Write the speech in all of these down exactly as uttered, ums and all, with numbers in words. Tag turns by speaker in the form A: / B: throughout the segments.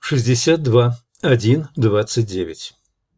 A: шестьдесят два. один двадцать девять.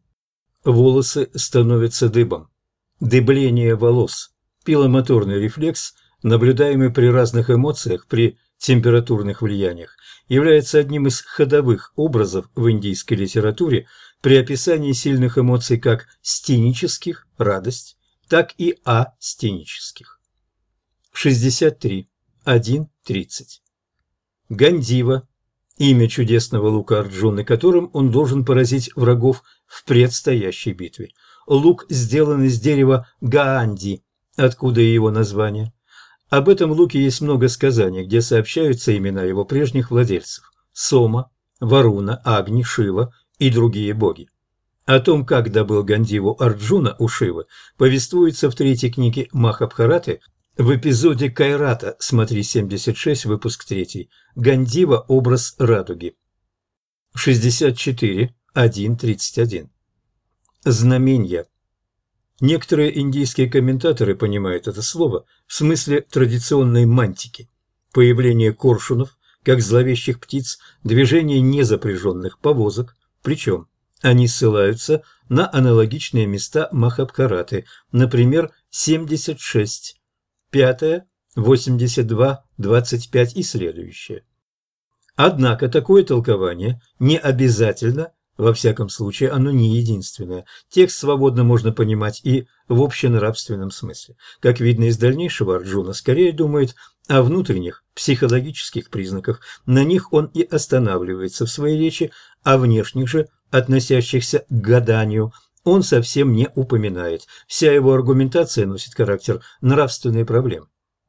A: Волосы становятся дыбом. Дыбление волос – пиломоторный рефлекс, наблюдаемый при разных эмоциях при температурных влияниях, является одним из ходовых образов в индийской литературе при описании сильных эмоций как стенических – радость, так и астенических. шестьдесят три. один тридцать. Гандива – имя чудесного лука Арджуны, которым он должен поразить врагов в предстоящей битве. Лук сделан из дерева гаанди, откуда и его название. Об этом луке есть много сказаний, где сообщаются имена его прежних владельцев – Сома, Варуна, Агни, Шива и другие боги. О том, как добыл Гандиву Арджуна у Шивы, повествуется в третьей книге Махабхараты в эпизоде Кайрата, смотри семьдесят шесть, выпуск три. Гандива – образ радуги. шестьдесят четыре. один тридцать один. Знаменья. Некоторые индийские комментаторы понимают это слово в смысле традиционной мантики. Появление коршунов, как зловещих птиц, движение незапряженных повозок, причем они ссылаются на аналогичные места Махабхараты, например, семьдесят шесть, пятое, восемьдесят два, двадцать пять и следующее. Однако такое толкование не обязательно. Во всяком случае, оно не единственное. Текст свободно можно понимать и в общенравственном смысле. Как видно из дальнейшего, Арджуна скорее думает о внутренних психологических признаках. На них он и останавливается в своей речи, а внешних же, относящихся к гаданию, он совсем не упоминает. Вся его аргументация носит характер нравственной проблемы.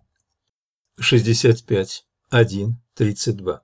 A: шестьдесят пять. один тридцать два.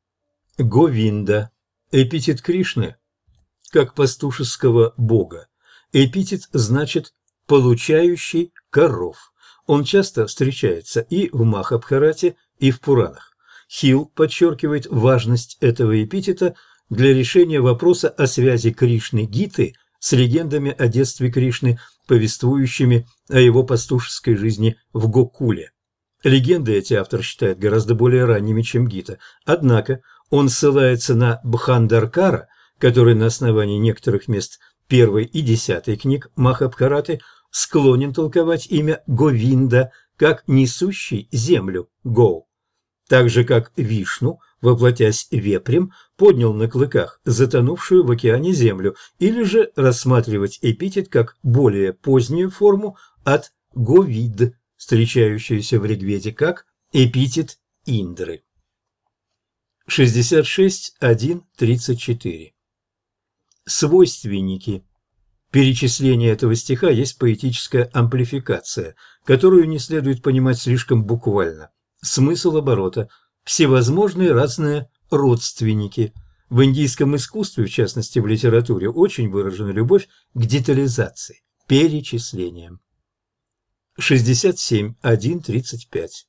A: Говинда. Эпитет Кришны, как пастушеского бога. Эпитет значит «получающий коров». Он часто встречается и в Махабхарате, и в Пуранах. Хилл подчеркивает важность этого эпитета для решения вопроса о связи Кришны Гиты с легендами о детстве Кришны, повествующими о его пастушеской жизни в Гокуле. Легенды эти автор считает гораздо более ранними, чем Гита. Однако он ссылается на Бхандаркара, который на основании некоторых мест первой и десятой книг Махабхараты склонен толковать имя Говинда как несущий землю Гоу. Так же, как Вишну, воплотясь вепрем, поднял на клыках затонувшую в океане землю, или же рассматривать эпитет как более позднюю форму от Говид, встречающуюся в Ригведе как эпитет Индры. шестьдесят шесть. один тридцать четыре. Свойственники. Перечисление этого стиха есть поэтическая амплификация, которую не следует понимать слишком буквально. Смысл оборота – всевозможные разные родственники. В индийском искусстве, в частности в литературе, очень выражена любовь к детализации, перечислениям. шестьдесят семь. один тридцать пять.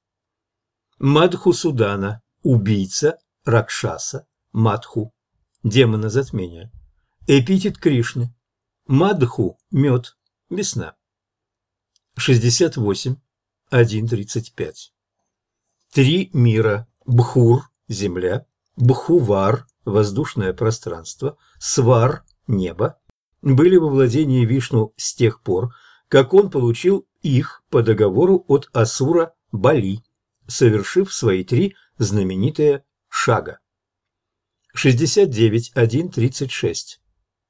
A: Мадхусудана – убийца, Ракшаса, Мадху, демона затмения. Эпитет Кришны. Мадху – мед, весна. шестьдесят восемь. один тридцать пять. Три мира – Бхур – земля, Бхувар – воздушное пространство, Свар – небо – были во владении Вишну с тех пор, как он получил их по договору от Асура Бали, совершив свои три знаменитые шага. шестьдесят девять. один тридцать шесть.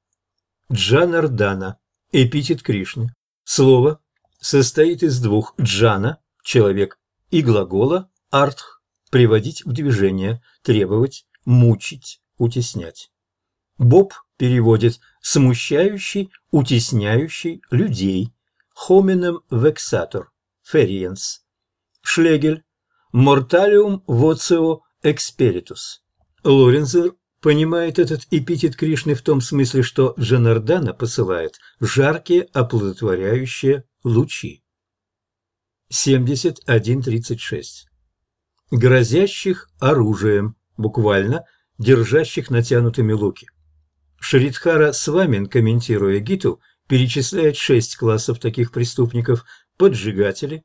A: Джанардана – эпитет Кришны. Слово состоит из двух джана – человек, и глагола артх – приводить в движение, требовать, мучить, утеснять. Боб переводит «смущающий, утесняющий людей», «hominem vexator», «feriens». Шлегель «mortalium vocio experitus». Лоренцер понимает этот эпитет Кришны в том смысле, что Джанардана посылает жаркие оплодотворяющие лучи. семьдесят один тридцать шесть. Грозящих оружием, буквально держащих натянутыми луки. Шридхара Свамин, комментируя Гиту, перечисляет шесть классов таких преступников: поджигатели,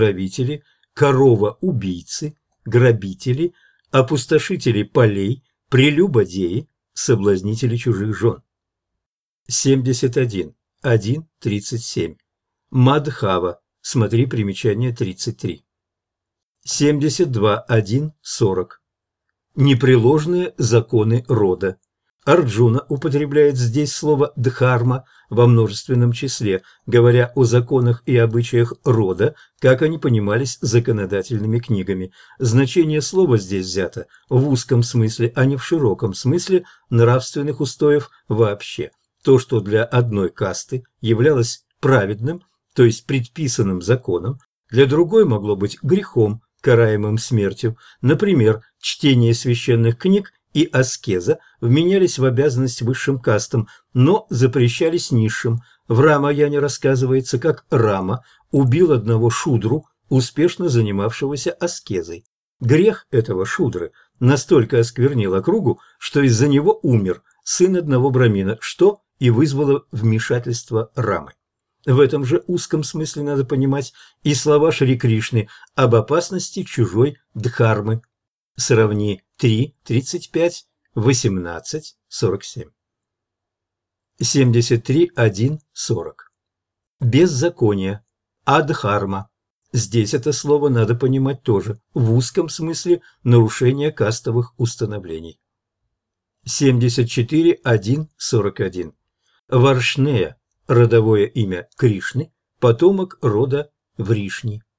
A: отравители, корова-убийцы, грабители, опустошители полей, Прелюбодеи, соблазнители чужих жен. семьдесят один. один тридцать семь. Мадхава. Смотри примечание тридцать три. семьдесят два. один сорок. Непреложные законы рода. Арджуна употребляет здесь слово «дхарма» во множественном числе, говоря о законах и обычаях рода, как они понимались законодательными книгами. Значение слова здесь взято в узком смысле, а не в широком смысле нравственных устоев вообще. То, что для одной касты являлось праведным, то есть предписанным законом, для другой могло быть грехом, караемым смертью. Например, чтение священных книг и аскеза вменялись в обязанность высшим кастам, но запрещались низшим. В Рамаяне рассказывается, как Рама убил одного шудру, успешно занимавшегося аскезой. Грех этого шудры настолько осквернил округу, что из-за него умер сын одного брамина, что и вызвало вмешательство Рамы. В этом же узком смысле надо понимать и слова Шри Кришны об опасности чужой дхармы. Сравни три тридцать пять, восемнадцать сорок семь. семьдесят три. один сорок. Беззаконие. Адхарма. Здесь это слово надо понимать тоже в узком смысле нарушения кастовых установлений. семьдесят четыре. один сорок один. Варшнея. Родовое имя Кришны, потомок рода Вришни.